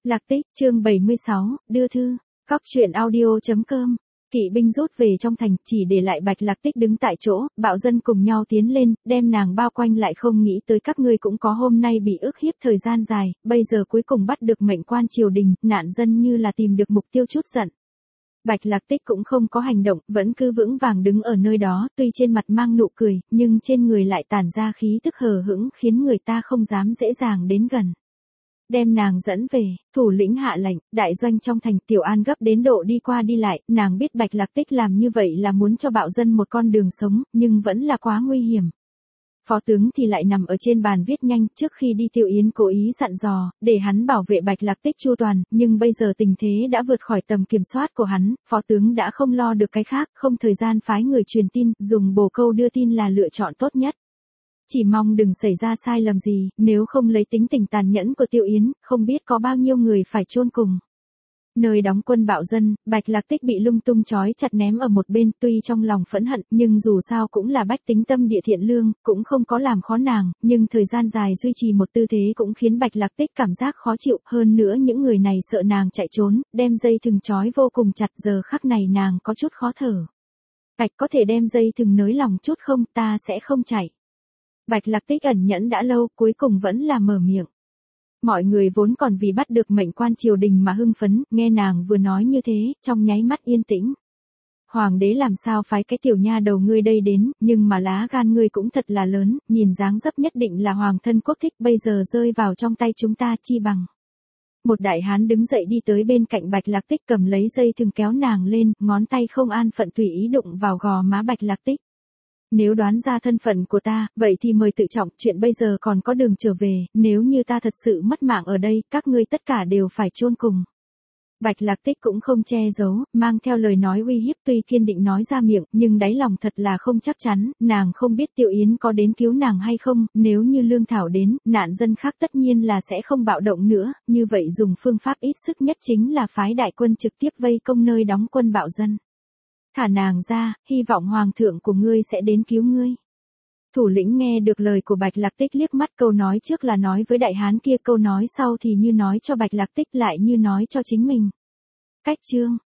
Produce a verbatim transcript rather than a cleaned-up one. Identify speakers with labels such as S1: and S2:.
S1: Lạc Tích, chương bảy mươi sáu, đưa thư. Cóc truyện audio chấm com. Kỵ binh rút về trong thành, chỉ để lại Bạch Lạc Tích đứng tại chỗ, bạo dân cùng nhau tiến lên, đem nàng bao quanh lại, không nghĩ tới các ngươi cũng có hôm nay bị ức hiếp thời gian dài, bây giờ cuối cùng bắt được mệnh quan triều đình, nạn dân như là tìm được mục tiêu chút giận. Bạch Lạc Tích cũng không có hành động, vẫn cứ vững vàng đứng ở nơi đó, tuy trên mặt mang nụ cười, nhưng trên người lại tản ra khí tức hờ hững, khiến người ta không dám dễ dàng đến gần. Đem nàng dẫn về, thủ lĩnh hạ lệnh, đại doanh trong thành. Tiểu An gấp đến độ đi qua đi lại, nàng biết Bạch Lạc Tích làm như vậy là muốn cho bạo dân một con đường sống, nhưng vẫn là quá nguy hiểm. Phó tướng thì lại nằm ở trên bàn viết nhanh, trước khi đi Tiêu Yến cố ý dặn dò, để hắn bảo vệ Bạch Lạc Tích chu toàn, nhưng bây giờ tình thế đã vượt khỏi tầm kiểm soát của hắn, phó tướng đã không lo được cái khác, không thời gian phái người truyền tin, dùng bồ câu đưa tin là lựa chọn tốt nhất. Chỉ mong đừng xảy ra sai lầm gì, nếu không lấy tính tình tàn nhẫn của Tiêu Yến, không biết có bao nhiêu người phải chôn cùng. Nơi đóng quân bạo dân, Bạch Lạc Tích bị lung tung trói chặt ném ở một bên, tuy trong lòng phẫn hận, nhưng dù sao cũng là bách tính tâm địa thiện lương, cũng không có làm khó nàng, nhưng thời gian dài duy trì một tư thế cũng khiến Bạch Lạc Tích cảm giác khó chịu, hơn nữa những người này sợ nàng chạy trốn, đem dây thừng trói vô cùng chặt, giờ khắc này nàng có chút khó thở. Bạch có thể đem dây thừng nới lỏng chút không, ta sẽ không chạy. Bạch Lạc Tích ẩn nhẫn đã lâu, cuối cùng vẫn là mở miệng. Mọi người vốn còn vì bắt được mệnh quan triều đình mà hưng phấn, nghe nàng vừa nói như thế, trong nháy mắt yên tĩnh. Hoàng đế làm sao phái cái tiểu nha đầu ngươi đây đến, nhưng mà lá gan ngươi cũng thật là lớn, nhìn dáng dấp nhất định là hoàng thân quốc thích, bây giờ rơi vào trong tay chúng ta chi bằng. Một đại hán đứng dậy đi tới bên cạnh Bạch Lạc Tích, cầm lấy dây thừng kéo nàng lên, ngón tay không an phận tùy ý đụng vào gò má Bạch Lạc Tích. Nếu đoán ra thân phận của ta, vậy thì mời tự trọng, chuyện bây giờ còn có đường trở về, nếu như ta thật sự mất mạng ở đây, các ngươi tất cả đều phải chôn cùng. Bạch Lạc Tích cũng không che giấu, mang theo lời nói uy hiếp, tuy kiên định nói ra miệng, nhưng đáy lòng thật là không chắc chắn, nàng không biết Tiêu Yến có đến cứu nàng hay không, nếu như Lương Thảo đến, nạn dân khác tất nhiên là sẽ không bạo động nữa, như vậy dùng phương pháp ít sức nhất chính là phái đại quân trực tiếp vây công nơi đóng quân bạo dân. Thả nàng ra, hy vọng hoàng thượng của ngươi sẽ đến cứu ngươi. Thủ lĩnh nghe được lời của Bạch Lạc Tích, liếc mắt, câu nói trước là nói với đại hán kia, câu nói sau thì như nói cho Bạch Lạc Tích lại như nói cho chính mình. Cách chương,